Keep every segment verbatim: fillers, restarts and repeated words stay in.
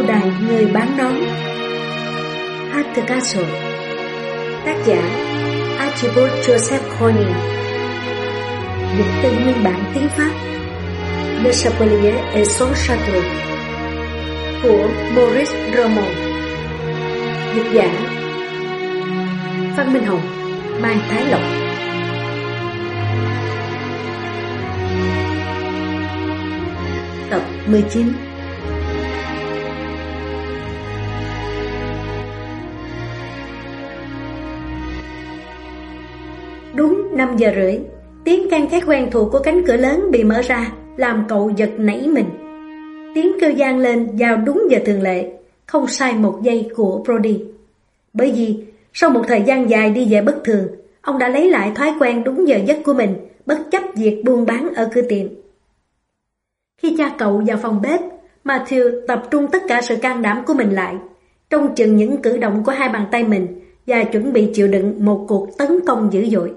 đài người bán nón. At the Castle. Tác giả Archibald Joseph Corning. Dịch từ nguyên bản tiếng Pháp Le Chapelier et son Château của Maurice Roman. Dịch giả Phan Minh Hồng, Mai Thái Lộc. Tập mười chín. Đúng năm giờ rưỡi, tiếng can thét quen thuộc của cánh cửa lớn bị mở ra, làm cậu giật nảy mình. Tiếng kêu vang lên vào đúng giờ thường lệ, không sai một giây của Brody. Bởi vì sau một thời gian dài đi về bất thường, ông đã lấy lại thói quen đúng giờ giấc của mình, bất chấp việc buôn bán ở cửa tiệm. Khi cha cậu vào phòng bếp, Matthew tập trung tất cả sự can đảm của mình lại, trông chừng những cử động của hai bàn tay mình và chuẩn bị chịu đựng một cuộc tấn công dữ dội.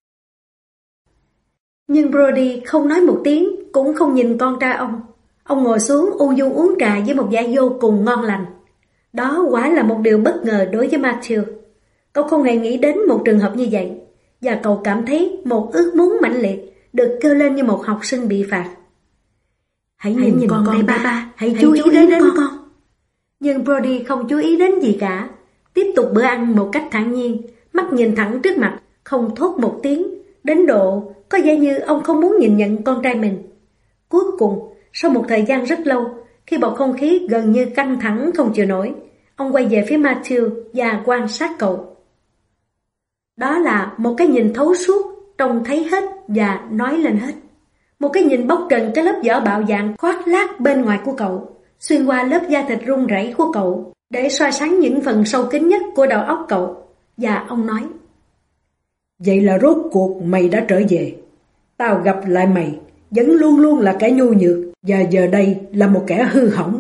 Nhưng Brody không nói một tiếng, cũng không nhìn con trai ông. Ông ngồi xuống ung dung uống trà với một vẻ vô cùng ngon lành. Đó quả là một điều bất ngờ đối với Matthew. Cậu không hề nghĩ đến một trường hợp như vậy, và cậu cảm thấy một ước muốn mãnh liệt được kêu lên như một học sinh bị phạt. Hãy nhìn, nhìn con, con đây ba, ba. Hãy, hãy chú ý, chú ý đến, đến con. con. Nhưng Brody không chú ý đến gì cả, tiếp tục bữa ăn một cách thản nhiên, mắt nhìn thẳng trước mặt, không thốt một tiếng, đến độ có vẻ như ông không muốn nhìn nhận con trai mình. Cuối cùng, sau một thời gian rất lâu, khi bầu không khí gần như căng thẳng không chịu nổi, ông quay về phía Matthew và quan sát cậu. Đó là một cái nhìn thấu suốt, trông thấy hết và nói lên hết. Một cái nhìn bóc trần cái lớp vỏ bạo dạn khoác lác bên ngoài của cậu, xuyên qua lớp da thịt run rẩy của cậu, để soi sáng những phần sâu kín nhất của đầu óc cậu. Và ông nói: Vậy là rốt cuộc mày đã trở về. Tao gặp lại mày vẫn luôn luôn là kẻ nhu nhược, và giờ đây là một kẻ hư hỏng.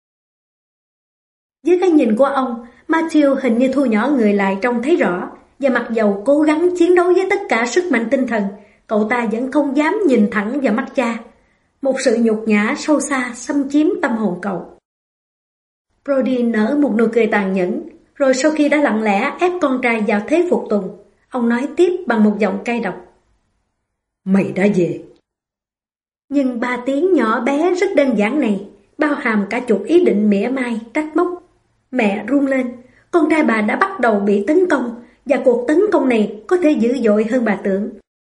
Dưới cái nhìn của ông, Matthew hình như thu nhỏ người lại trông thấy rõ, và mặc dầu cố gắng chiến đấu với tất cả sức mạnh tinh thần, cậu ta vẫn không dám nhìn thẳng vào mắt cha. Một sự nhục nhã sâu xa xâm chiếm tâm hồn cậu. Brody nở một nụ cười tàn nhẫn, rồi sau khi đã lặng lẽ ép con trai vào thế phục tùng, ông nói tiếp bằng một giọng cay độc: Mày đã về. Nhưng ba tiếng nhỏ bé rất đơn giản này bao hàm cả chục ý định mỉa mai, trách móc. Mẹ run lên, con trai bà đã bắt đầu bị tấn công, và cuộc tấn công này có thể dữ dội hơn bà tưởng.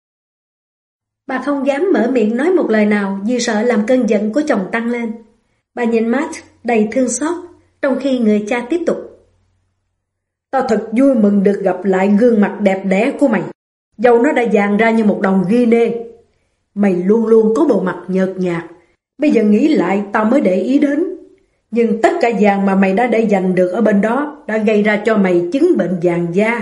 Bà không dám mở miệng nói một lời nào vì sợ làm cơn giận của chồng tăng lên. Bà nhìn Matt đầy thương xót, trong khi người cha tiếp tục: Tao thật vui mừng được gặp lại gương mặt đẹp đẽ của mày, dầu nó đã vàng ra như một đồng ghi nê. Mày luôn luôn có bộ mặt nhợt nhạt, bây giờ nghĩ lại tao mới để ý đến. Nhưng tất cả vàng mà mày đã để dành được ở bên đó đã gây ra cho mày chứng bệnh vàng da.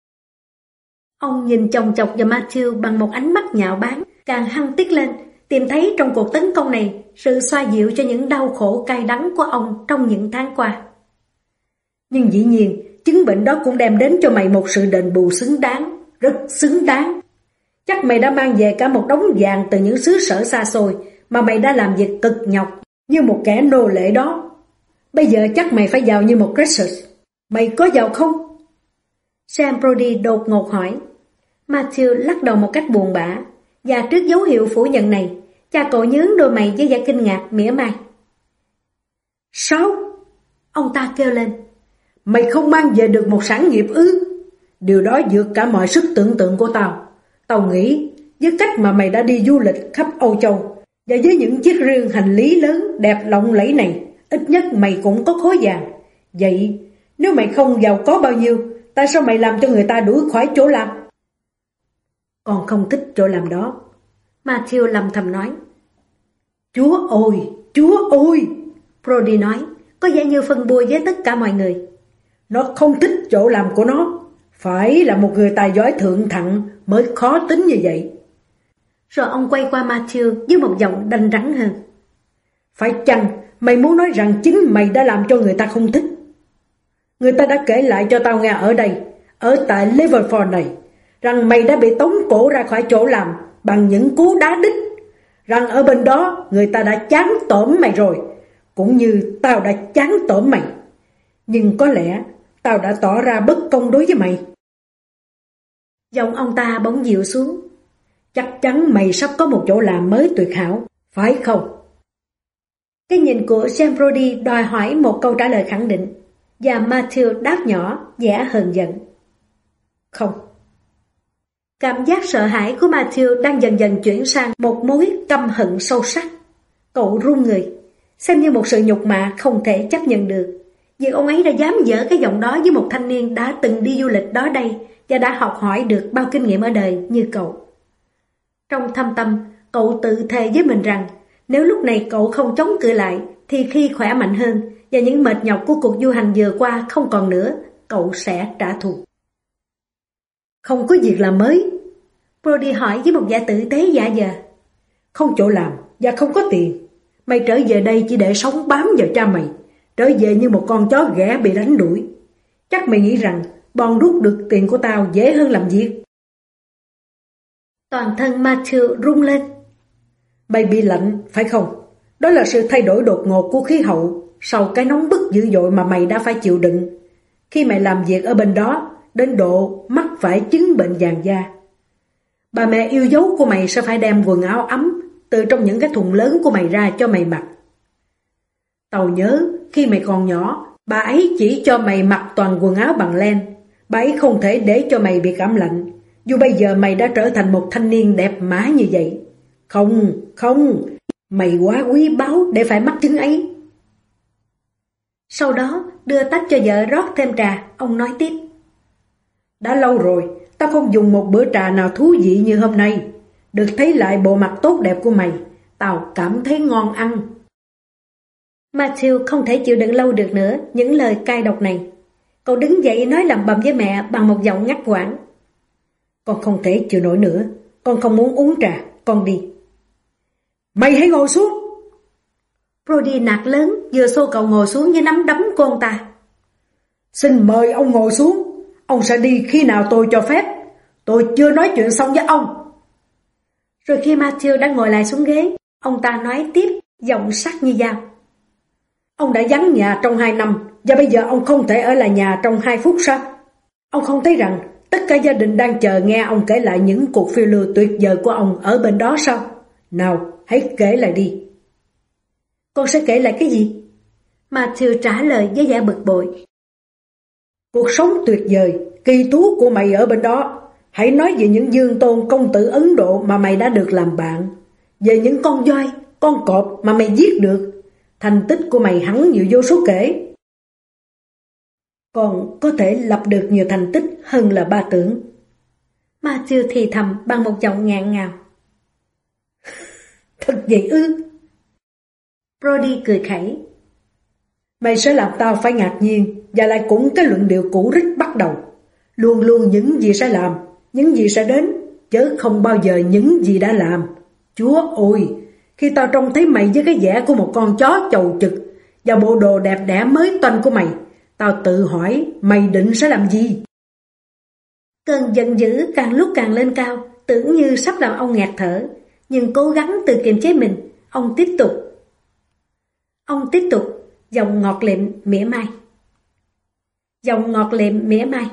Ông nhìn chòng chọc vào Matthew bằng một ánh mắt nhạo báng, càng hăng tiết lên, tìm thấy trong cuộc tấn công này sự xoa dịu cho những đau khổ cay đắng của ông trong những tháng qua. Nhưng dĩ nhiên, chứng bệnh đó cũng đem đến cho mày một sự đền bù xứng đáng, rất xứng đáng. Chắc mày đã mang về cả một đống vàng từ những xứ sở xa xôi mà mày đã làm việc cực nhọc như một kẻ nô lệ đó. Bây giờ chắc mày phải giàu như một Croesus. Mày có giàu không? Sam Brody đột ngột hỏi. Matthew lắc đầu một cách buồn bã, và trước dấu hiệu phủ nhận này, cha cậu nhướng đôi mày với vẻ kinh ngạc mỉa mai. Sao? Ông ta kêu lên. Mày không mang về được một sản nghiệp ư? Điều đó vượt cả mọi sức tưởng tượng của tao. Tao nghĩ với cách mà mày đã đi du lịch khắp Âu Châu, và với những chiếc rương hành lý lớn đẹp lộng lẫy này, ít nhất mày cũng có khối vàng. Vậy nếu mày không giàu có bao nhiêu, tại sao mày làm cho người ta đuổi khỏi chỗ làm? Con không thích chỗ làm đó, Matthew lầm thầm nói. Chúa ơi, Chúa ơi, Brody nói, có vẻ như phân bua với tất cả mọi người. Nó không thích chỗ làm của nó. Phải là một người tài giỏi thượng thặng mới khó tính như vậy. Rồi ông quay qua Matthew với một giọng đanh rắn hơn. Phải chăng mày muốn nói rằng chính mày đã làm cho người ta không thích? Người ta đã kể lại cho tao nghe ở đây, ở tại Liverpool này, rằng mày đã bị tống cổ ra khỏi chỗ làm bằng những cú đá đích, rằng ở bên đó người ta đã chán tởm mày rồi, cũng như tao đã chán tởm mày. Nhưng có lẽ tao đã tỏ ra bất công đối với mày. Giọng ông ta bỗng dịu xuống. Chắc chắn mày sắp có một chỗ làm mới tuyệt hảo, phải không? Cái nhìn của James Brody đòi hỏi một câu trả lời khẳng định, và Matthew đáp nhỏ, vẻ hờn giận. Không. Cảm giác sợ hãi của Matthew đang dần dần chuyển sang một mối căm hận sâu sắc. Cậu run người, xem như một sự nhục mạ không thể chấp nhận được. Việc ông ấy đã dám dở cái giọng đó với một thanh niên đã từng đi du lịch đó đây và đã học hỏi được bao kinh nghiệm ở đời như cậu. Trong thâm tâm, cậu tự thề với mình rằng nếu lúc này cậu không chống cự lại thì khi khỏe mạnh hơn và những mệt nhọc của cuộc du hành vừa qua không còn nữa, cậu sẽ trả thù. Không có việc làm mới? Brody hỏi với một vẻ tử tế giả dờ. Không chỗ làm và không có tiền. Mày trở về đây chỉ để sống bám vào cha mày, trở về như một con chó ghẻ bị đánh đuổi. Chắc mày nghĩ rằng bòn rút được tiền của tao dễ hơn làm việc. Toàn thân Matthew rung lên. Mày bị lạnh, phải không? Đó là sự thay đổi đột ngột của khí hậu sau cái nóng bức dữ dội mà mày đã phải chịu đựng khi mày làm việc ở bên đó đến độ mắc phải chứng bệnh vàng da. Bà mẹ yêu dấu của mày sẽ phải đem quần áo ấm từ trong những cái thùng lớn của mày ra cho mày mặc. Tao nhớ khi mày còn nhỏ, bà ấy chỉ cho mày mặc toàn quần áo bằng len. Bà ấy không thể để cho mày bị cảm lạnh, dù bây giờ mày đã trở thành một thanh niên đẹp mã như vậy. Không, không, mày quá quý báu để phải mắc chứng ấy. Sau đó, đưa tách cho vợ rót thêm trà, ông nói tiếp. Đã lâu rồi, tao không dùng một bữa trà nào thú vị như hôm nay. Được thấy lại bộ mặt tốt đẹp của mày, tao cảm thấy ngon ăn. Matthew không thể chịu đựng lâu được nữa những lời cay độc này. Cậu đứng dậy nói lẩm bẩm với mẹ bằng một giọng ngắt quãng. Con không thể chịu nổi nữa, con không muốn uống trà, con đi. Mày hãy ngồi xuống. Brody nạt lớn, vừa xô cậu ngồi xuống với nắm đấm của ông ta. Xin mời ông ngồi xuống, ông sẽ đi khi nào tôi cho phép. Tôi chưa nói chuyện xong với ông. Rồi khi Matthew đã ngồi lại xuống ghế, ông ta nói tiếp, giọng sắc như dao. Ông đã vắng nhà trong hai năm, và bây giờ ông không thể ở lại nhà trong hai phút sao? Ông không thấy rằng tất cả gia đình đang chờ nghe ông kể lại những cuộc phiêu lưu tuyệt vời của ông ở bên đó sao? Nào, hãy kể lại đi. Con sẽ kể lại cái gì? Matthew trả lời với vẻ bực bội. Cuộc sống tuyệt vời, kỳ tú của mày ở bên đó. Hãy nói về những dương tôn công tử Ấn Độ mà mày đã được làm bạn. Về những con voi, con cọp mà mày giết được. Thành tích của mày hẳn nhiều vô số kể. Còn có thể lập được nhiều thành tích hơn là ba tưởng. Matthew thì thầm bằng một giọng ngạn ngào. Thật vậy ư? Brody cười khẩy. Mày sẽ làm tao phải ngạc nhiên, và lại cũng cái luận điệu cũ rích bắt đầu. Luôn luôn những gì sẽ làm, những gì sẽ đến, chứ không bao giờ những gì đã làm. Chúa ơi, khi tao trông thấy mày với cái vẻ của một con chó chầu trực và bộ đồ đẹp đẽ mới toanh của mày, tao tự hỏi mày định sẽ làm gì? Cơn giận dữ càng lúc càng lên cao, tưởng như sắp làm ông ngạt thở, nhưng cố gắng tự kiềm chế mình, ông tiếp tục. Ông tiếp tục, giọng ngọt lịm mỉa mai. Giọng ngọt lịm mỉa mai.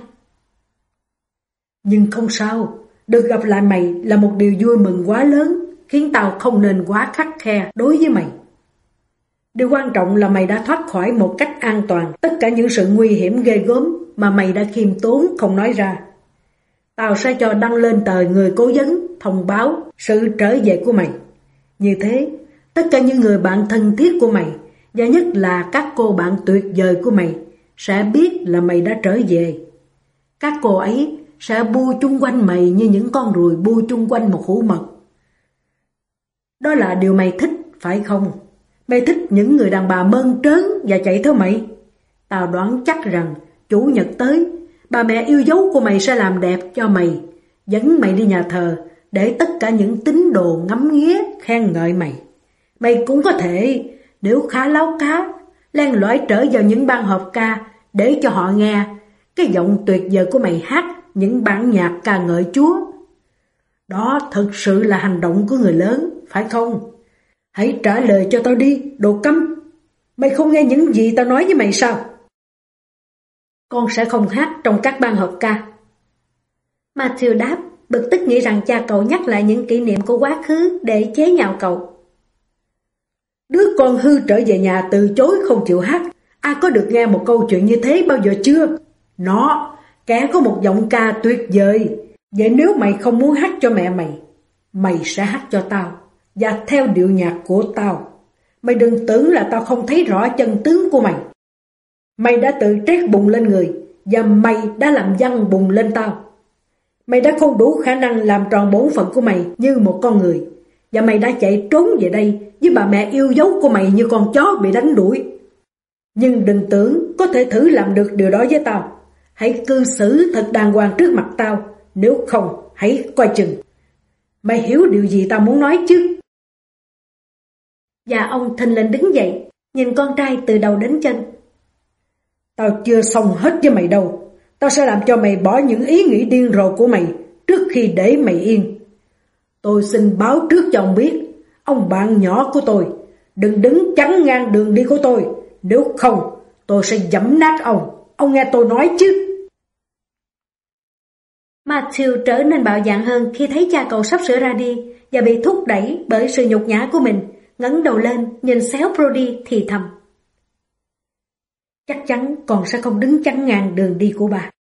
Nhưng không sao, được gặp lại mày là một điều vui mừng quá lớn, khiến tao không nên quá khắt khe đối với mày. Điều quan trọng là mày đã thoát khỏi một cách an toàn tất cả những sự nguy hiểm ghê gớm mà mày đã khiêm tốn không nói ra. Tao sẽ cho đăng lên tờ Người Cố Vấn thông báo sự trở về của mày. Như thế, tất cả những người bạn thân thiết của mày, và nhất là các cô bạn tuyệt vời của mày, sẽ biết là mày đã trở về. Các cô ấy sẽ bu chung quanh mày như những con ruồi bu chung quanh một hũ mật. Đó là điều mày thích, phải không? Mày thích những người đàn bà mơn trớn và chạy theo mày. Tao đoán chắc rằng chủ nhật tới, bà mẹ yêu dấu của mày sẽ làm đẹp cho mày, dẫn mày đi nhà thờ để tất cả những tín đồ ngắm nghía khen ngợi mày. Mày cũng có thể, nếu khá láo cá, len lỏi trở vào những ban họp ca để cho họ nghe cái giọng tuyệt vời của mày hát những bản nhạc ca ngợi Chúa. Đó thật sự là hành động của người lớn, phải không? Hãy trả lời cho tao đi, đồ câm. Mày không nghe những gì tao nói với mày sao? Con sẽ không hát trong các ban hợp ca. Matthew đáp, bực tức nghĩ rằng cha cậu nhắc lại những kỷ niệm của quá khứ để chế nhạo cậu. Đứa con hư trở về nhà từ chối không chịu hát. Ai có được nghe một câu chuyện như thế bao giờ chưa? Nó, kẻ có một giọng ca tuyệt vời. Vậy nếu mày không muốn hát cho mẹ mày, mày sẽ hát cho tao, và theo điệu nhạc của tao. Mày đừng tưởng là tao không thấy rõ chân tướng của mày. Mày đã tự trét bùng lên người, và mày đã làm văng bùng lên tao. Mày đã không đủ khả năng làm tròn bổn phận của mày như một con người, và mày đã chạy trốn về đây với bà mẹ yêu dấu của mày như con chó bị đánh đuổi. Nhưng đừng tưởng có thể thử làm được điều đó với tao. Hãy cư xử thật đàng hoàng trước mặt tao, nếu không hãy coi chừng. Mày hiểu điều gì tao muốn nói chứ? Và ông thình lình đứng dậy, nhìn con trai từ đầu đến chân. Tao chưa xong hết với mày đâu. Tao sẽ làm cho mày bỏ những ý nghĩ điên rồ của mày trước khi để mày yên. Tôi xin báo trước cho ông biết, ông bạn nhỏ của tôi, đừng đứng chắn ngang đường đi của tôi. Nếu không, tôi sẽ giẫm nát ông. Ông nghe tôi nói chứ. Matthew trở nên bạo dạn hơn khi thấy cha cậu sắp sửa ra đi và bị thúc đẩy bởi sự nhục nhã của mình, ngẩng đầu lên nhìn xéo Brody thì thầm. Chắc chắn con sẽ không đứng chắn ngang đường đi của bà.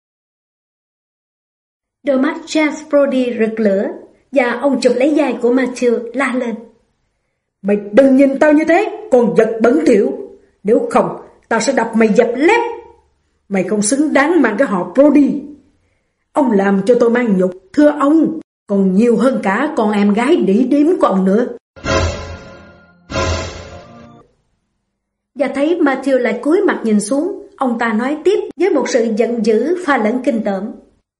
Đôi mắt James Brody rực lửa và ông chụp lấy vai của Matthew la lên. Mày đừng nhìn tao như thế, con vật bẩn thỉu. Nếu không, tao sẽ đập mày dập lép. Mày không xứng đáng mang cái họ Brody. Ông làm cho tôi mang nhục, thưa ông, còn nhiều hơn cả con em gái đĩ điếm của ông nữa. Và thấy Matthew lại cúi mặt nhìn xuống, ông ta nói tiếp với một sự giận dữ pha lẫn kinh tởm.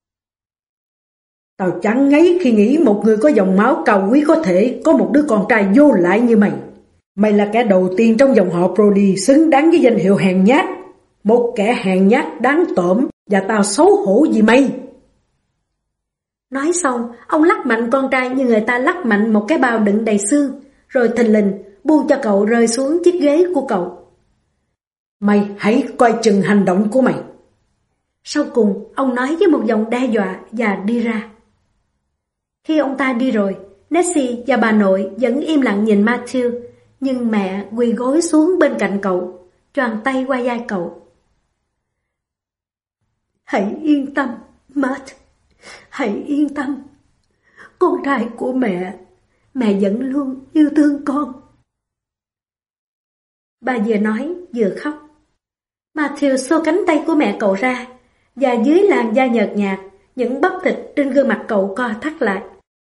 Tao chán ngấy khi nghĩ một người có dòng máu cao quý có thể có một đứa con trai vô lại như mày. Mày là kẻ đầu tiên trong dòng họ Brody xứng đáng với danh hiệu hèn nhát. Một kẻ hèn nhát đáng tởm, và tao xấu hổ vì mày. Nói xong, ông lắc mạnh con trai như người ta lắc mạnh một cái bao đựng đầy xương, rồi thình lình buông cho cậu rơi xuống chiếc ghế của cậu. Mày hãy coi chừng hành động của mày. Sau cùng, ông nói với một giọng đe dọa và đi ra. Khi ông ta đi rồi, Nessie và bà nội vẫn im lặng nhìn Matthew, nhưng mẹ quỳ gối xuống bên cạnh cậu, choàng tay qua vai cậu. Hãy yên tâm, Matt. Hãy yên tâm. Con trai của mẹ, mẹ vẫn luôn yêu thương con. Bà vừa nói vừa khóc. Matthew xô cánh tay của mẹ cậu ra, và dưới làn da nhợt nhạt, những bắp thịt trên gương mặt cậu co thắt lại.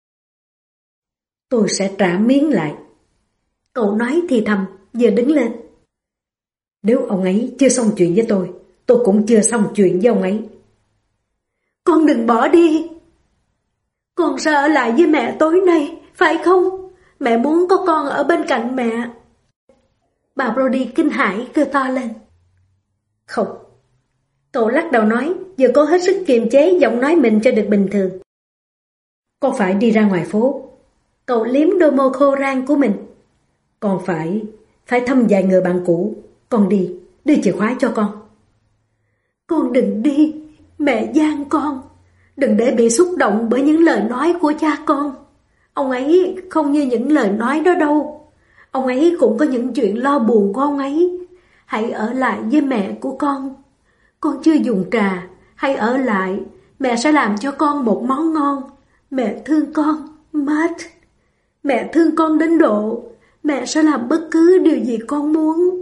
Tôi sẽ trả miếng lại. Cậu nói thì thầm, vừa đứng lên. Nếu ông ấy chưa xong chuyện với tôi, tôi cũng chưa xong chuyện với ông ấy. Con đừng bỏ đi. Con sẽ ở lại với mẹ tối nay, phải không? Mẹ muốn có con ở bên cạnh mẹ. Bà Brody kinh hãi kêu to lên. Không. Cậu lắc đầu nói, vừa cố hết sức kiềm chế giọng nói mình cho được bình thường. Con phải đi ra ngoài phố. Cậu liếm đôi môi khô rang của mình. Con phải, phải thăm vài người bạn cũ. Con đi, đưa chìa khóa cho con. Con đừng đi, mẹ gian con. Đừng để bị xúc động bởi những lời nói của cha con. Ông ấy không như những lời nói đó đâu. Ông ấy cũng có những chuyện lo buồn của ông ấy. Hãy ở lại với mẹ của con. Con chưa dùng trà, hãy ở lại. Mẹ sẽ làm cho con một món ngon. Mẹ thương con, Matt. Mẹ thương con đến độ mẹ sẽ làm bất cứ điều gì con muốn.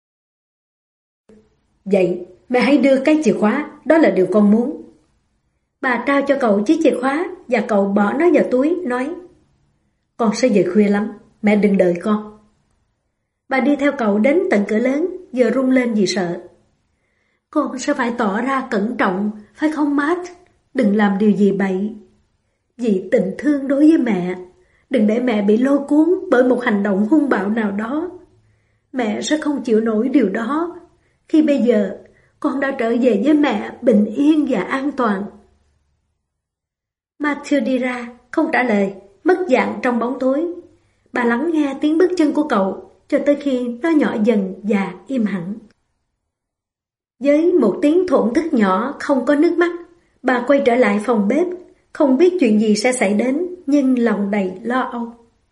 Vậy mẹ hãy đưa cái chìa khóa, đó là điều con muốn. Bà trao cho cậu chiếc chìa khóa và cậu bỏ nó vào túi, nói: Con sẽ về khuya lắm, mẹ đừng đợi con. Bà đi theo cậu đến tận cửa lớn, vừa run lên vì sợ. Con sẽ phải tỏ ra cẩn trọng, phải không Matt? Đừng làm điều gì bậy. Vì tình thương đối với mẹ, đừng để mẹ bị lôi cuốn bởi một hành động hung bạo nào đó. Mẹ sẽ không chịu nổi điều đó. Khi bây giờ, con đã trở về với mẹ bình yên và an toàn. Matthew đi ra, không trả lời, mất dạng trong bóng tối. Bà lắng nghe tiếng bước chân của cậu cho tới khi nó nhỏ dần và im hẳn. Với một tiếng thổn thức nhỏ không có nước mắt, bà quay trở lại phòng bếp, không biết chuyện gì sẽ xảy đến, nhưng lòng đầy lo âu.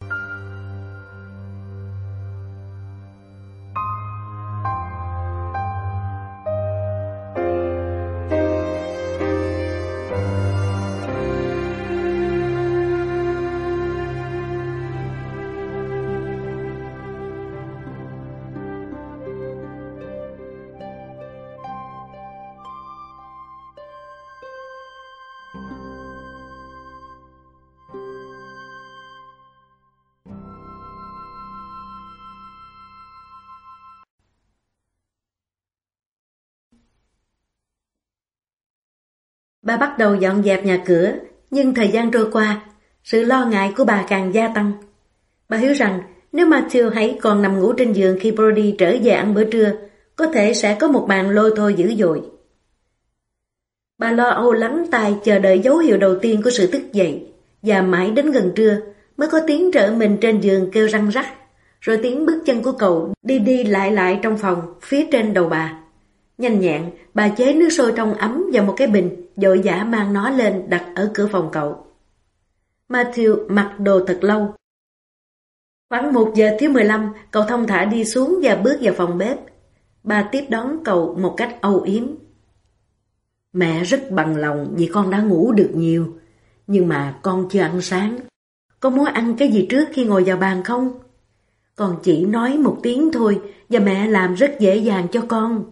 Bà bắt đầu dọn dẹp nhà cửa, nhưng thời gian trôi qua, sự lo ngại của bà càng gia tăng. Bà hiểu rằng nếu Matthew hãy còn nằm ngủ trên giường khi Brody trở về ăn bữa trưa, có thể sẽ có một màn lôi thôi dữ dội. Bà lo âu lắng tai chờ đợi dấu hiệu đầu tiên của sự thức dậy, và mãi đến gần trưa mới có tiếng trở mình trên giường kêu răng rắc, rồi tiếng bước chân của cậu đi đi lại lại trong phòng phía trên đầu bà. Nhanh nhẹn, bà chế nước sôi trong ấm vào một cái bình, vội vã mang nó lên đặt ở cửa phòng cậu. Matthew mặc đồ thật lâu. Khoảng một giờ thiếu mười lăm, cậu thong thả đi xuống và bước vào phòng bếp. Bà tiếp đón cậu một cách âu yếm. Mẹ rất bằng lòng vì con đã ngủ được nhiều, nhưng mà con chưa ăn sáng. Con muốn ăn cái gì trước khi ngồi vào bàn không? Con chỉ nói một tiếng thôi và mẹ làm rất dễ dàng cho con.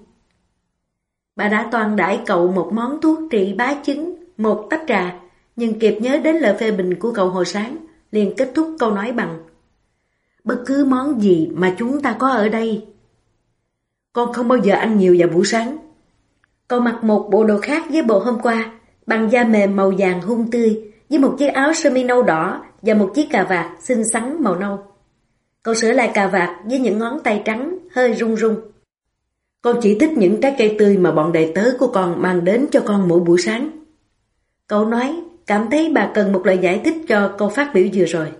Bà đã toàn đãi cậu một món thuốc trị bá chứng, một tách trà, nhưng kịp nhớ đến lời phê bình của cậu hồi sáng, liền kết thúc câu nói bằng: bất cứ món gì mà chúng ta có ở đây. Con không bao giờ ăn nhiều vào buổi sáng. Cậu mặc một bộ đồ khác với bộ hôm qua, bằng da mềm màu vàng hung tươi, với một chiếc áo sơ mi nâu đỏ và một chiếc cà vạt xinh xắn màu nâu. Cậu sửa lại cà vạt với những ngón tay trắng, hơi run run. Con chỉ thích những trái cây tươi mà bọn đầy tớ của con mang đến cho con mỗi buổi sáng. Cậu nói, cảm thấy bà cần một lời giải thích cho câu phát biểu vừa rồi.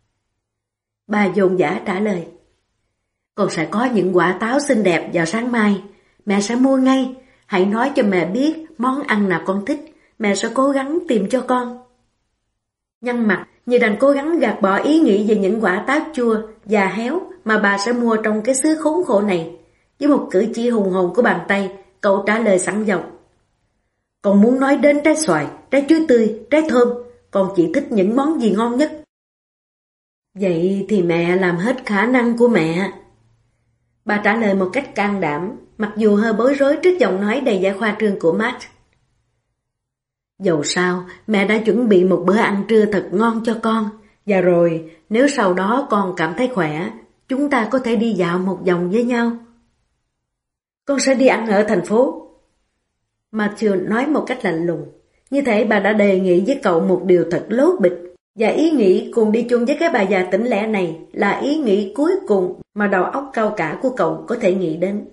Bà dồn dã trả lời: con sẽ có những quả táo xinh đẹp vào sáng mai. Mẹ sẽ mua ngay. Hãy nói cho mẹ biết món ăn nào con thích. Mẹ sẽ cố gắng tìm cho con. Nhăn mặt như đang cố gắng gạt bỏ ý nghĩ về những quả táo chua và héo mà bà sẽ mua trong cái xứ khốn khổ này. Với một cử chỉ hùng hồn của bàn tay, cậu trả lời sẵn giọng: con muốn nói đến trái xoài, trái chuối tươi, trái thơm. Con chỉ thích những món gì ngon nhất. Vậy thì mẹ làm hết khả năng của mẹ. Bà trả lời một cách can đảm, mặc dù hơi bối rối trước giọng nói đầy vẻ khoa trương của Matt. Dầu sao, mẹ đã chuẩn bị một bữa ăn trưa thật ngon cho con. Và rồi, nếu sau đó con cảm thấy khỏe, chúng ta có thể đi dạo một vòng với nhau. Con sẽ đi ăn ở thành phố. Matthew nói một cách lạnh lùng. Như thể bà đã đề nghị với cậu một điều thật lố bịch. Và ý nghĩ cùng đi chung với cái bà già tỉnh lẻ này là ý nghĩ cuối cùng mà đầu óc cao cả của cậu có thể nghĩ đến.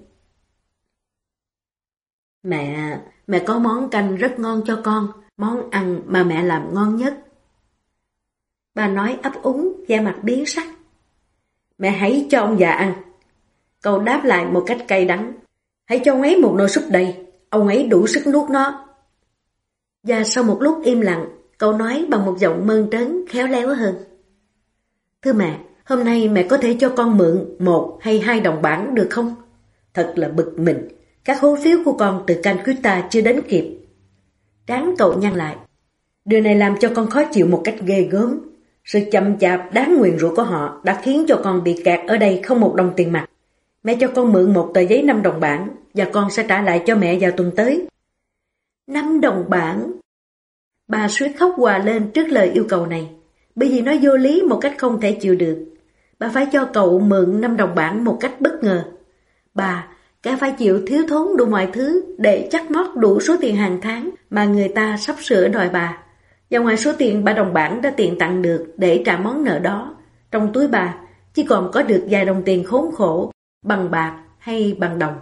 Mẹ, mẹ có món canh rất ngon cho con, món ăn mà mẹ làm ngon nhất. Bà nói ấp úng, da mặt biến sắc. Mẹ hãy cho ông già ăn. Cậu đáp lại một cách cay đắng. Hãy cho ông ấy một nồi súp đầy, ông ấy đủ sức nuốt nó. Và sau một lúc im lặng, cậu nói bằng một giọng mơn trớn khéo léo hơn. Thưa mẹ, hôm nay mẹ có thể cho con mượn một hay hai đồng bảng được không? Thật là bực mình, các hối phiếu của con từ Calcutta chưa đến kịp. Trán cậu nhăn lại. Điều này làm cho con khó chịu một cách ghê gớm. Sự chậm chạp đáng nguyền rủa của họ đã khiến cho con bị kẹt ở đây không một đồng tiền mặt. Mẹ cho con mượn một tờ giấy năm đồng bảng và con sẽ trả lại cho mẹ vào tuần tới. Năm đồng bảng? Bà suýt khóc òa lên trước lời yêu cầu này, bởi vì nó vô lý một cách không thể chịu được. Bà phải cho cậu mượn năm đồng bảng một cách bất ngờ. Bà, cả phải chịu thiếu thốn đủ mọi thứ để chắc mót đủ số tiền hàng tháng mà người ta sắp sửa đòi bà. Và ngoài số tiền ba đồng bảng đã tiện tặng được để trả món nợ đó, trong túi bà chỉ còn có được vài đồng tiền khốn khổ, bằng bạc hay bằng đồng.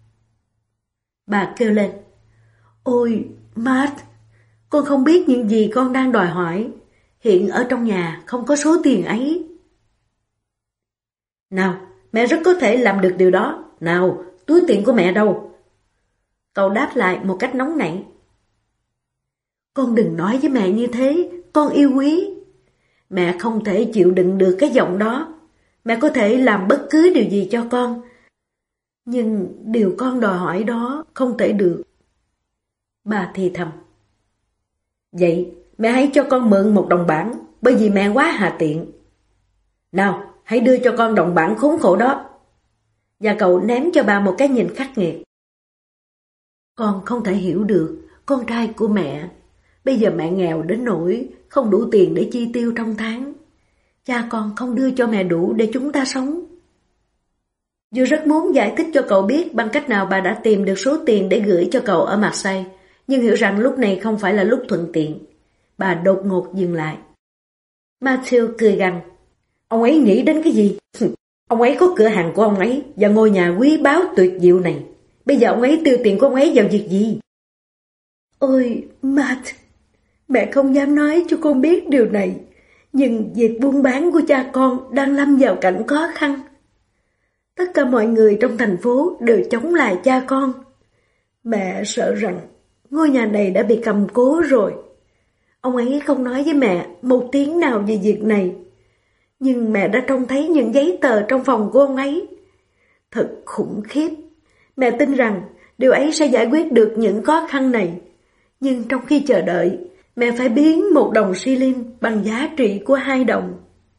Bà kêu lên. Ôi, Matt, con không biết những gì con đang đòi hỏi. Hiện ở trong nhà không có số tiền ấy. Nào, mẹ rất có thể làm được điều đó. Nào, túi tiền của mẹ đâu? Cậu đáp lại một cách nóng nảy. Con đừng nói với mẹ như thế, con yêu quý. Mẹ không thể chịu đựng được cái giọng đó. Mẹ có thể làm bất cứ điều gì cho con. Nhưng điều con đòi hỏi đó không thể được. Bà thì thầm. Vậy, mẹ hãy cho con mượn một đồng bảng, bởi vì mẹ quá hà tiện. Nào, hãy đưa cho con đồng bảng khốn khổ đó. Và cậu ném cho bà một cái nhìn khắc nghiệt. Con không thể hiểu được, con trai của mẹ. Bây giờ mẹ nghèo đến nỗi không đủ tiền để chi tiêu trong tháng. Cha con không đưa cho mẹ đủ để chúng ta sống. Dù rất muốn giải thích cho cậu biết bằng cách nào bà đã tìm được số tiền để gửi cho cậu ở Marseille, nhưng hiểu rằng lúc này không phải là lúc thuận tiện. Bà đột ngột dừng lại. Matthew cười gằn. Ông ấy nghĩ đến cái gì? Ông ấy có cửa hàng của ông ấy và ngôi nhà quý báu tuyệt diệu này. Bây giờ ông ấy tiêu tiền của ông ấy vào việc gì? Ôi, Matt, mẹ không dám nói cho con biết điều này, nhưng việc buôn bán của cha con đang lâm vào cảnh khó khăn. Tất cả mọi người trong thành phố đều chống lại cha con. Mẹ sợ rằng ngôi nhà này đã bị cầm cố rồi. Ông ấy không nói với mẹ một tiếng nào về việc này. Nhưng mẹ đã trông thấy những giấy tờ trong phòng của ông ấy. Thật khủng khiếp. Mẹ tin rằng điều ấy sẽ giải quyết được những khó khăn này. Nhưng trong khi chờ đợi, mẹ phải biến một đồng xi lin bằng giá trị của hai đồng.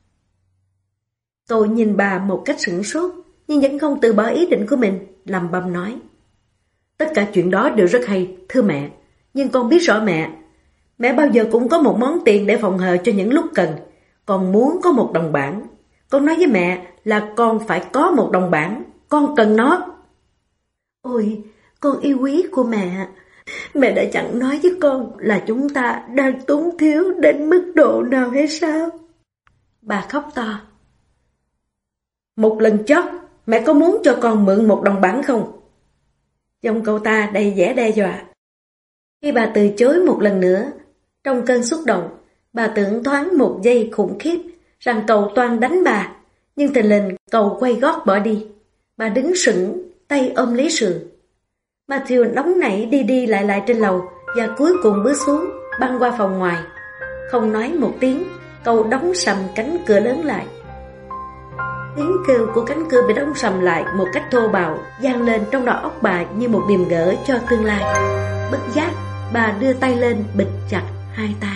Tôi nhìn bà một cách sửng sốt, nhưng vẫn không từ bỏ ý định của mình, lẩm bẩm nói. Tất cả chuyện đó đều rất hay, thưa mẹ. Nhưng con biết rõ mẹ. Mẹ bao giờ cũng có một món tiền để phòng hờ cho những lúc cần. Con muốn có một đồng bảng. Con nói với mẹ là con phải có một đồng bảng. Con cần nó. Ôi, con yêu quý của mẹ. Mẹ đã chẳng nói với con là chúng ta đang túng thiếu đến mức độ nào hay sao? Bà khóc to. Một lần chót, mẹ có muốn cho con mượn một đồng bảng không? Giọng cậu ta đầy vẻ đe dọa. Khi bà từ chối một lần nữa, trong cơn xúc động, bà tưởng thoáng một giây khủng khiếp rằng cậu toan đánh bà, nhưng thình lình cậu quay gót bỏ đi. Bà đứng sững, tay ôm lấy sườn. Matthew nóng nảy đi đi lại lại trên lầu và cuối cùng bước xuống, băng qua phòng ngoài. Không nói một tiếng, cậu đóng sầm cánh cửa lớn lại. Tiếng kêu của cánh cửa bị đóng sầm lại một cách thô bạo vang lên trong đầu óc bà như một điềm gỡ cho tương lai. Bất giác, bà đưa tay lên bịt chặt hai tay.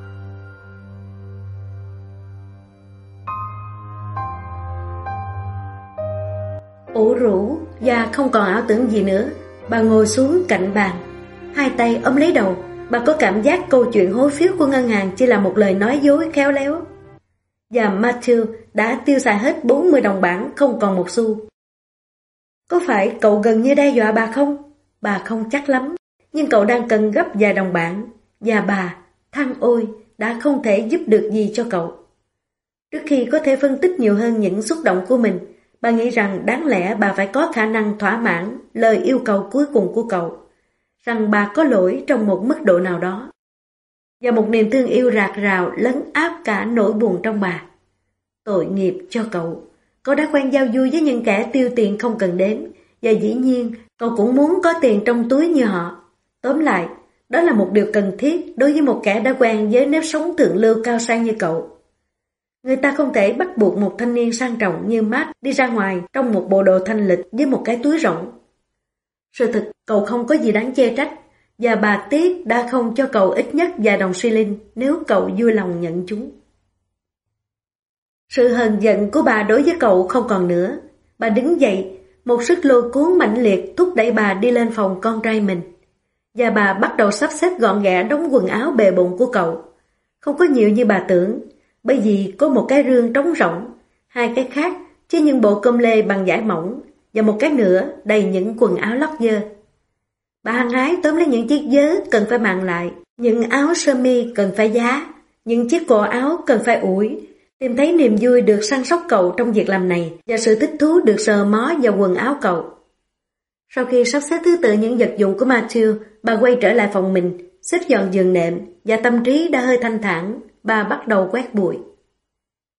Ủ rũ và không còn ảo tưởng gì nữa, bà ngồi xuống cạnh bàn, hai tay ôm lấy đầu. Bà có cảm giác câu chuyện hối phiếu của ngân hàng chỉ là một lời nói dối khéo léo. Và Matthew đã tiêu xài hết bốn mươi đồng bảng, không còn một xu. Có phải cậu gần như đe dọa bà không? Bà không chắc lắm, nhưng cậu đang cần gấp vài đồng bảng, và bà, than ôi, đã không thể giúp được gì cho cậu. Trước khi có thể phân tích nhiều hơn những xúc động của mình, bà nghĩ rằng đáng lẽ bà phải có khả năng thỏa mãn lời yêu cầu cuối cùng của cậu, rằng bà có lỗi trong một mức độ nào đó. Và một niềm thương yêu rạc rào lấn áp cả nỗi buồn trong bà. Tội nghiệp cho cậu. Cậu đã quen giao du với những kẻ tiêu tiền không cần đếm, và dĩ nhiên cậu cũng muốn có tiền trong túi như họ. Tóm lại, đó là một điều cần thiết đối với một kẻ đã quen với nếp sống thượng lưu cao sang như cậu. Người ta không thể bắt buộc một thanh niên sang trọng như Matt đi ra ngoài trong một bộ đồ thanh lịch với một cái túi rỗng. Sự thực, cậu không có gì đáng chê trách, và bà tiếc đã không cho cậu ít nhất vài đồng xi lin nếu cậu vui lòng nhận chúng. Sự hờn giận của bà đối với cậu không còn nữa. Bà đứng dậy, một sức lôi cuốn mãnh liệt thúc đẩy bà đi lên phòng con trai mình. Và bà bắt đầu sắp xếp gọn gẽ đống quần áo bề bộn của cậu. Không có nhiều như bà tưởng, bởi vì có một cái rương trống rỗng, hai cái khác chứa những bộ com lê bằng vải mỏng, và một cái nữa đầy những quần áo lót dơ. Bà hăng hái tóm lấy những chiếc vớ cần phải màng lại, những áo sơ mi cần phải giá, những chiếc cổ áo cần phải ủi, tìm thấy niềm vui được săn sóc cậu trong việc làm này và sự thích thú được sờ mó vào quần áo cậu. Sau khi sắp xếp thứ tự những vật dụng của Matthew, bà quay trở lại phòng mình, xếp dọn giường nệm và tâm trí đã hơi thanh thản, bà bắt đầu quét bụi.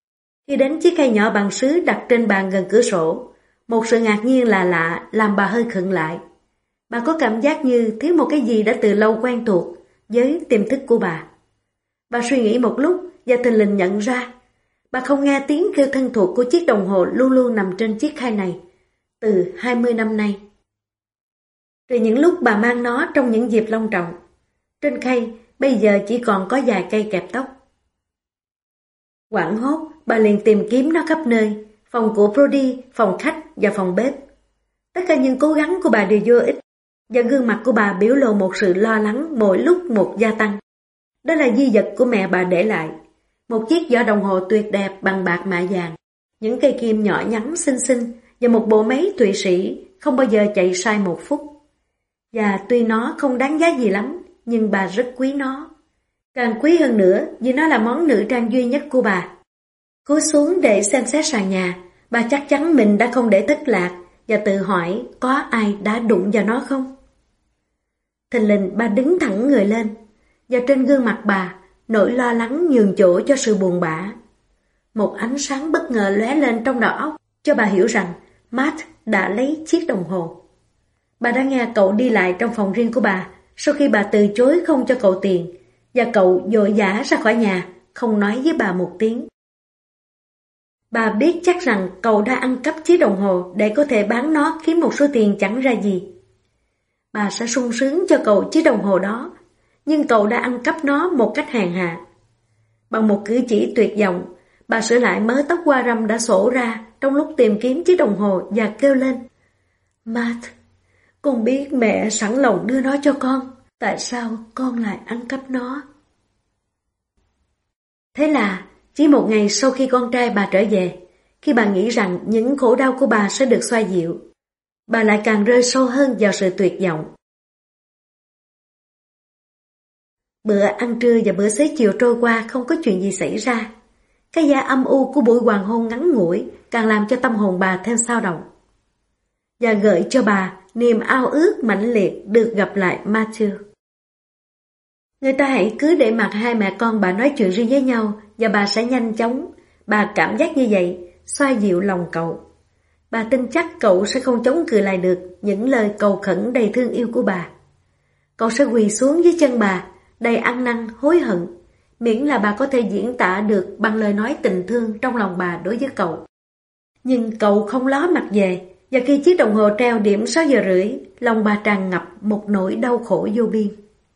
Khi đến chiếc khay nhỏ bằng sứ đặt trên bàn gần cửa sổ, một sự ngạc nhiên lạ lạ làm bà hơi khựng lại. Bà có cảm giác như thiếu một cái gì đã từ lâu quen thuộc với tiềm thức của bà. Bà suy nghĩ một lúc và thình lình nhận ra bà không nghe tiếng kêu thân thuộc của chiếc đồng hồ luôn luôn nằm trên chiếc khay này từ hai mươi năm nay. Trừ những lúc bà mang nó trong những dịp long trọng, trên khay bây giờ chỉ còn có vài cây kẹp tóc. Hoảng hốt, bà liền tìm kiếm nó khắp nơi, phòng của Brody, phòng khách và phòng bếp. Tất cả những cố gắng của bà đều vô ích, và gương mặt của bà biểu lộ một sự lo lắng mỗi lúc một gia tăng. Đó là di vật của mẹ bà để lại, một chiếc giỏ đồng hồ tuyệt đẹp bằng bạc mạ vàng, những cây kim nhỏ nhắn xinh xinh và một bộ máy Thụy Sĩ không bao giờ chạy sai một phút. Và tuy nó không đáng giá gì lắm, nhưng bà rất quý nó. Càng quý hơn nữa vì nó là món nữ trang duy nhất của bà. Cúi xuống để xem xét sàn nhà, bà chắc chắn mình đã không để thất lạc và tự hỏi có ai đã đụng vào nó không. Thình lình bà đứng thẳng người lên, và trên gương mặt bà, nỗi lo lắng nhường chỗ cho sự buồn bã. Một ánh sáng bất ngờ lóe lên trong đầu óc cho bà hiểu rằng Matt đã lấy chiếc đồng hồ. Bà đã nghe cậu đi lại trong phòng riêng của bà sau khi bà từ chối không cho cậu tiền, và cậu vội vã ra khỏi nhà, không nói với bà một tiếng. Bà biết chắc rằng cậu đã ăn cắp chiếc đồng hồ để có thể bán nó kiếm một số tiền chẳng ra gì. Bà sẽ sung sướng cho cậu chiếc đồng hồ đó, nhưng cậu đã ăn cắp nó một cách hèn hạ. Bằng một cử chỉ tuyệt vọng, bà sửa lại mớ tóc hoa râm đã xổ ra trong lúc tìm kiếm chiếc đồng hồ và kêu lên: Matt, con biết mẹ sẵn lòng đưa nó cho con, tại sao con lại ăn cắp nó? Thế là, chỉ một ngày sau khi con trai bà trở về, khi bà nghĩ rằng những khổ đau của bà sẽ được xoa dịu, bà lại càng rơi sâu hơn vào sự tuyệt vọng. Bữa ăn trưa và bữa xế chiều trôi qua không có chuyện gì xảy ra. Cái da âm u của buổi hoàng hôn ngắn ngủi càng làm cho tâm hồn bà thêm xao động, và gợi cho bà niềm ao ước mãnh liệt được gặp lại Matthew. Người ta hãy cứ để mặc hai mẹ con bà nói chuyện riêng với nhau, và bà sẽ nhanh chóng, bà cảm giác như vậy, xoa dịu lòng cậu. Bà tin chắc cậu sẽ không chống cự lại được những lời cầu khẩn đầy thương yêu của bà. Cậu sẽ quỳ xuống dưới chân bà, đầy ăn năn, hối hận, miễn là bà có thể diễn tả được bằng lời nói tình thương trong lòng bà đối với cậu. Nhưng cậu không ló mặt về, và khi chiếc đồng hồ treo điểm sáu giờ rưỡi, lòng bà tràn ngập một nỗi đau khổ vô biên.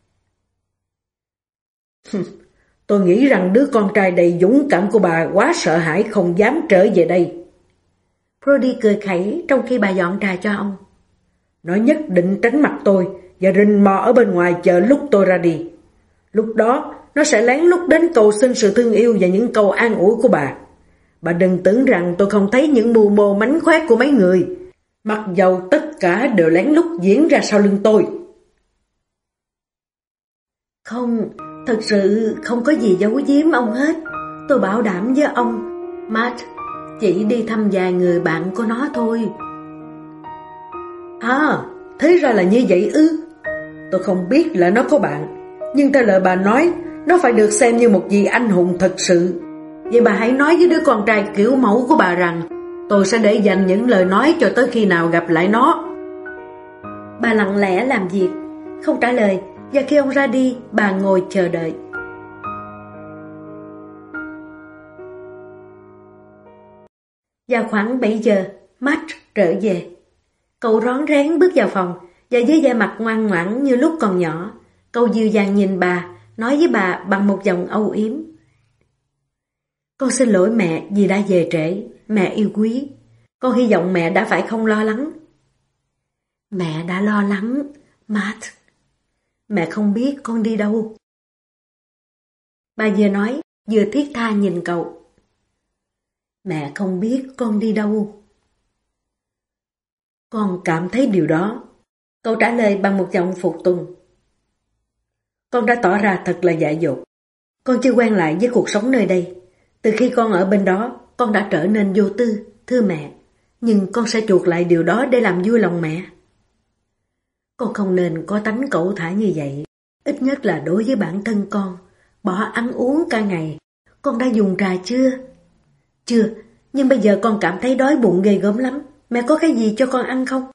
Tôi nghĩ rằng đứa con trai đầy dũng cảm của bà quá sợ hãi không dám trở về đây. Brody cười khẩy trong khi bà dọn trà cho ông. Nó nhất định tránh mặt tôi và rình mò ở bên ngoài chờ lúc tôi ra đi. Lúc đó, nó sẽ lén lút đến cầu xin sự thương yêu và những câu an ủi của bà. Bà đừng tưởng rằng tôi không thấy những mưu mô mánh khóe của mấy người, mặc dầu tất cả đều lén lút diễn ra sau lưng tôi. Không, thật sự không có gì giấu giếm ông hết. Tôi bảo đảm với ông, Matt chỉ đi thăm vài người bạn của nó thôi. À, thế ra là như vậy ư? Tôi không biết là nó có bạn, nhưng theo lời bà nói, nó phải được xem như một vị anh hùng thật sự. Vậy bà hãy nói với đứa con trai kiểu mẫu của bà rằng tôi sẽ để dành những lời nói cho tới khi nào gặp lại nó. Bà lặng lẽ làm việc, không trả lời, và khi ông ra đi, bà ngồi chờ đợi. Vào khoảng bảy giờ, Matt trở về. Cậu rón rén bước vào phòng, và với vẻ mặt ngoan ngoãn như lúc còn nhỏ, cậu dịu dàng nhìn bà, nói với bà bằng một giọng âu yếm: Con xin lỗi mẹ vì đã về trễ, mẹ yêu quý. Con hy vọng mẹ đã phải không lo lắng. Mẹ đã lo lắng, Matt. Mẹ không biết con đi đâu. Bà vừa nói, vừa thiết tha nhìn cậu. Mẹ không biết con đi đâu. Con cảm thấy điều đó. Cậu trả lời bằng một giọng phục tùng. Con đã tỏ ra thật là dại dột. Con chưa quen lại với cuộc sống nơi đây. Từ khi con ở bên đó, con đã trở nên vô tư, thưa mẹ. Nhưng con sẽ chuộc lại điều đó để làm vui lòng mẹ. Con không nên có tánh cẩu thả như vậy. Ít nhất là đối với bản thân con. Bỏ ăn uống cả ngày. Con đã dùng trà chưa? Chưa, nhưng bây giờ con cảm thấy đói bụng ghê gớm lắm. Mẹ có cái gì cho con ăn không?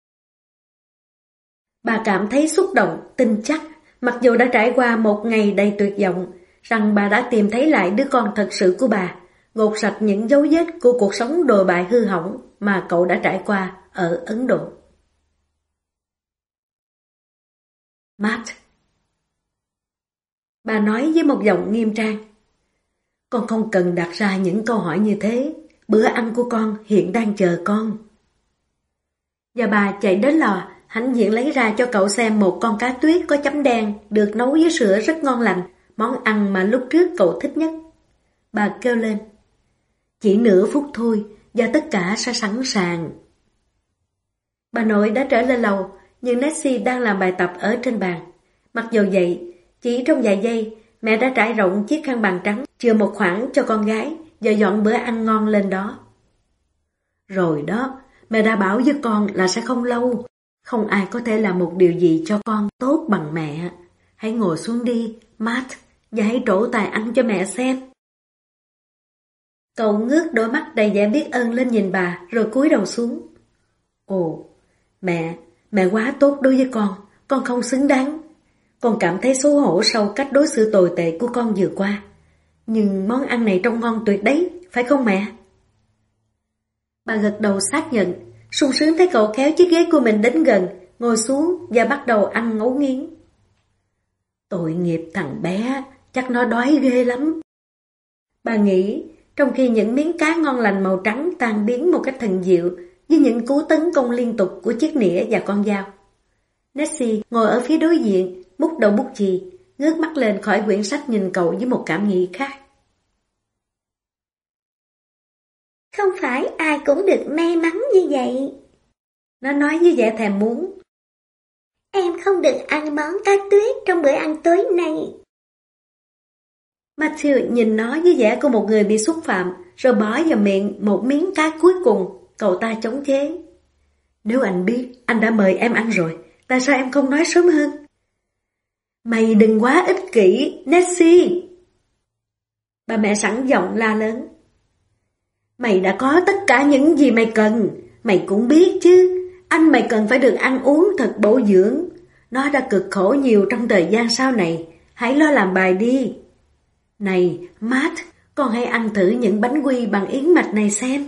Bà cảm thấy xúc động, tin chắc, mặc dù đã trải qua một ngày đầy tuyệt vọng, rằng bà đã tìm thấy lại đứa con thật sự của bà, gột sạch những dấu vết của cuộc sống đồi bại hư hỏng mà cậu đã trải qua ở Ấn Độ. Matt, bà nói với một giọng nghiêm trang, con không cần đặt ra những câu hỏi như thế, bữa ăn của con hiện đang chờ con. Và bà chạy đến lò, hãnh diện lấy ra cho cậu xem một con cá tuyết có chấm đen được nấu với sữa rất ngon lành, món ăn mà lúc trước cậu thích nhất. Bà kêu lên, chỉ nửa phút thôi và tất cả sẽ sẵn sàng. Bà nội đã trở lên lầu, nhưng Nessie đang làm bài tập ở trên bàn. Mặc dù vậy, chỉ trong vài giây, mẹ đã trải rộng chiếc khăn bàn trắng, chừa một khoảng cho con gái và dọn bữa ăn ngon lên đó. Rồi đó, mẹ đã bảo với con là sẽ không lâu. Không ai có thể làm một điều gì cho con tốt bằng mẹ. Hãy ngồi xuống đi, Matt, và hãy trổ tài ăn cho mẹ xem. Cậu ngước đôi mắt đầy vẻ biết ơn lên nhìn bà, rồi cúi đầu xuống. Ồ, mẹ, mẹ quá tốt đối với con, con không xứng đáng. Con cảm thấy xấu hổ sau cách đối xử tồi tệ của con vừa qua. Nhưng món ăn này trông ngon tuyệt đấy, phải không mẹ? Bà gật đầu xác nhận, sung sướng thấy cậu kéo chiếc ghế của mình đến gần, ngồi xuống và bắt đầu ăn ngấu nghiến. Tội nghiệp thằng bé, chắc nó đói ghê lắm. Bà nghĩ, trong khi những miếng cá ngon lành màu trắng tan biến một cách thần diệu với những cú tấn công liên tục của chiếc nĩa và con dao. Nessie ngồi ở phía đối diện, múc đầu bút chì, ngước mắt lên khỏi quyển sách nhìn cậu với một cảm nghĩ khác. Không phải ai cũng được may mắn như vậy. Nó nói với vẻ thèm muốn. Em không được ăn món cá tuyết trong bữa ăn tối nay. Matthew nhìn nó với vẻ của một người bị xúc phạm, rồi bỏ vào miệng một miếng cá cuối cùng. Cậu ta chống chế. Nếu anh biết anh đã mời em ăn rồi, tại sao em không nói sớm hơn? Mày đừng quá ích kỷ, Nessie. Bà mẹ sẵn giọng la lớn. Mày đã có tất cả những gì mày cần. Mày cũng biết chứ, anh mày cần phải được ăn uống thật bổ dưỡng. Nó đã cực khổ nhiều trong thời gian sau này. Hãy lo làm bài đi. Này, Matt, con hãy ăn thử những bánh quy bằng yến mạch này xem.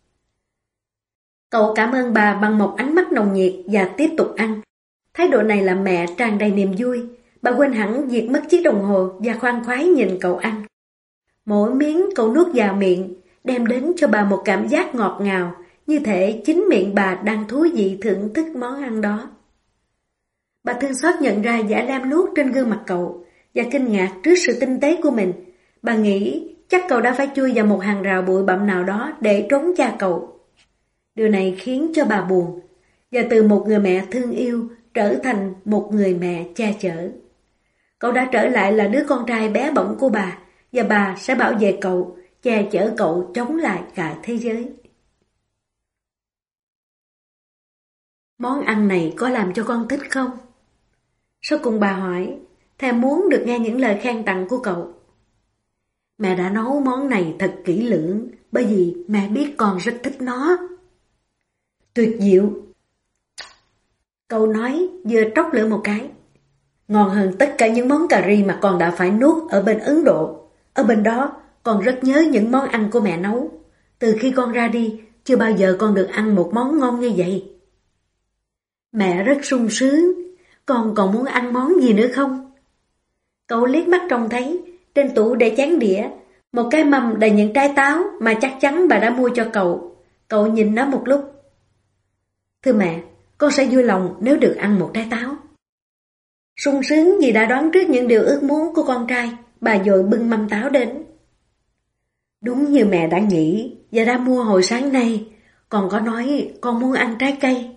Cậu cảm ơn bà bằng một ánh mắt nồng nhiệt và tiếp tục ăn. Thái độ này làm mẹ tràn đầy niềm vui. Bà quên hẳn việc mất chiếc đồng hồ và khoan khoái nhìn cậu ăn. Mỗi miếng cậu nuốt vào miệng đem đến cho bà một cảm giác ngọt ngào, như thể chính miệng bà đang thú vị thưởng thức món ăn đó. Bà thương xót nhận ra vẻ lem luốc trên gương mặt cậu và kinh ngạc trước sự tinh tế của mình. Bà nghĩ chắc cậu đã phải chui vào một hàng rào bụi bặm nào đó để trốn cha cậu. Điều này khiến cho bà buồn, và từ một người mẹ thương yêu trở thành một người mẹ che chở. Cậu đã trở lại là đứa con trai bé bỏng của bà, và bà sẽ bảo vệ cậu, che chở cậu chống lại cả thế giới. Món ăn này có làm cho con thích không? Sau cùng bà hỏi, thèm muốn được nghe những lời khen tặng của cậu. Mẹ đã nấu món này thật kỹ lưỡng, bởi vì mẹ biết con rất thích nó. Tuyệt diệu. Cậu nói vừa tróc lửa một cái. Ngon hơn tất cả những món cà ri mà con đã phải nuốt ở bên Ấn Độ. Ở bên đó, con rất nhớ những món ăn của mẹ nấu. Từ khi con ra đi, chưa bao giờ con được ăn một món ngon như vậy. Mẹ rất sung sướng. Con còn muốn ăn món gì nữa không? Cậu liếc mắt trông thấy, trên tủ để chén đĩa, một cái mâm đầy những trái táo mà chắc chắn bà đã mua cho cậu. Cậu nhìn nó một lúc. Thưa mẹ, con sẽ vui lòng nếu được ăn một trái táo. Sung sướng vì đã đoán trước những điều ước muốn của con trai, bà vội bưng mâm táo đến. Đúng như mẹ đã nghĩ và đã mua hồi sáng nay, con có nói con muốn ăn trái cây.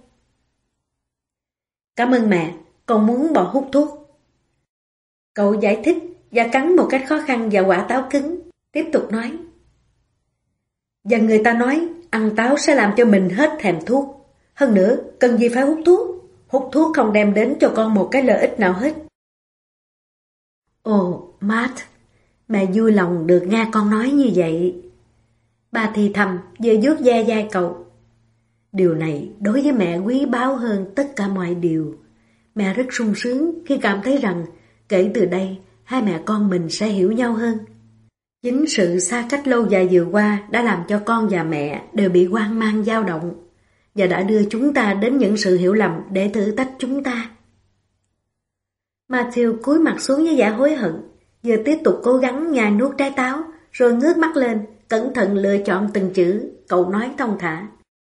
Cảm ơn mẹ, con muốn bỏ hút thuốc. Cậu giải thích và cắn một cách khó khăn vào quả táo cứng, tiếp tục nói. Và người ta nói ăn táo sẽ làm cho mình hết thèm thuốc. Hơn nữa, cần gì phải hút thuốc? Hút thuốc không đem đến cho con một cái lợi ích nào hết. Ồ, Matt, mẹ vui lòng được nghe con nói như vậy. Bà thì thầm vừa vuốt da vai cậu. Điều này đối với mẹ quý báu hơn tất cả mọi điều. Mẹ rất sung sướng khi cảm thấy rằng kể từ đây hai mẹ con mình sẽ hiểu nhau hơn. Chính sự xa cách lâu dài vừa qua đã làm cho con và mẹ đều bị hoang mang dao động và đã đưa chúng ta đến những sự hiểu lầm để thử thách chúng ta. Matthew cúi mặt xuống với vẻ hối hận, vừa tiếp tục cố gắng nhai nuốt trái táo, rồi ngước mắt lên, cẩn thận lựa chọn từng chữ. Cậu nói thong thả.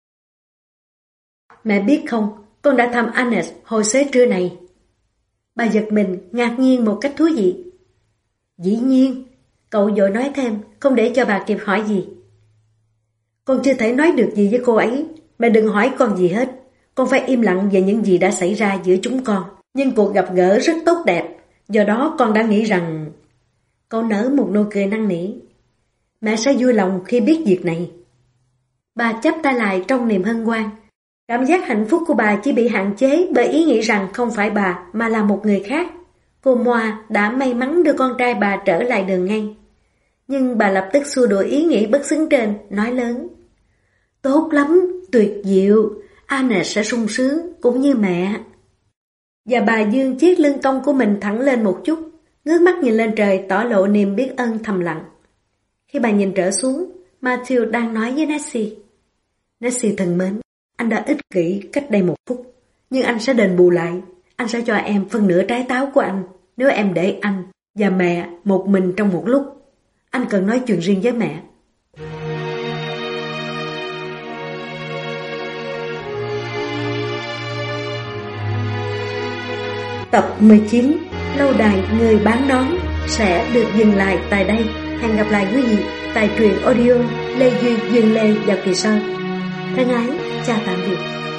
Mẹ biết không, con đã thăm Agnes hồi xế trưa này. Bà giật mình, ngạc nhiên một cách thú vị. Dĩ nhiên, cậu vội nói thêm, không để cho bà kịp hỏi gì. Con chưa thể nói được gì với cô ấy, mẹ đừng hỏi con gì hết. Con phải im lặng về những gì đã xảy ra giữa chúng con. Nhưng cuộc gặp gỡ rất tốt đẹp, do đó con đã nghĩ rằng... Cậu nở một nụ cười năn nỉ. Mẹ sẽ vui lòng khi biết việc này. Bà chắp tay lại trong niềm hân hoan. Cảm giác hạnh phúc của bà chỉ bị hạn chế bởi ý nghĩ rằng không phải bà mà là một người khác. Cô Moa đã may mắn đưa con trai bà trở lại đường ngay. Nhưng bà lập tức xua đuổi ý nghĩ bất xứng trên, nói lớn. Tốt lắm, tuyệt diệu, Agnes sẽ sung sướng cũng như mẹ. Và bà dương chiếc lưng cong của mình thẳng lên một chút, ngước mắt nhìn lên trời tỏ lộ niềm biết ơn thầm lặng. Khi bà nhìn trở xuống, Matthew đang nói với Nancy. Nancy thân mến, anh đã ích kỷ cách đây một phút, nhưng anh sẽ đền bù lại. Anh sẽ cho em phân nửa trái táo của anh, nếu em để anh và mẹ một mình trong một lúc. Anh cần nói chuyện riêng với mẹ. Tập mười chín, Lâu đài người bán nón sẽ được dừng lại tại đây. Hẹn gặp lại quý vị tại truyện audio Lê Duy Dương Lê vào kỳ sau. Thân ái, chào tạm biệt.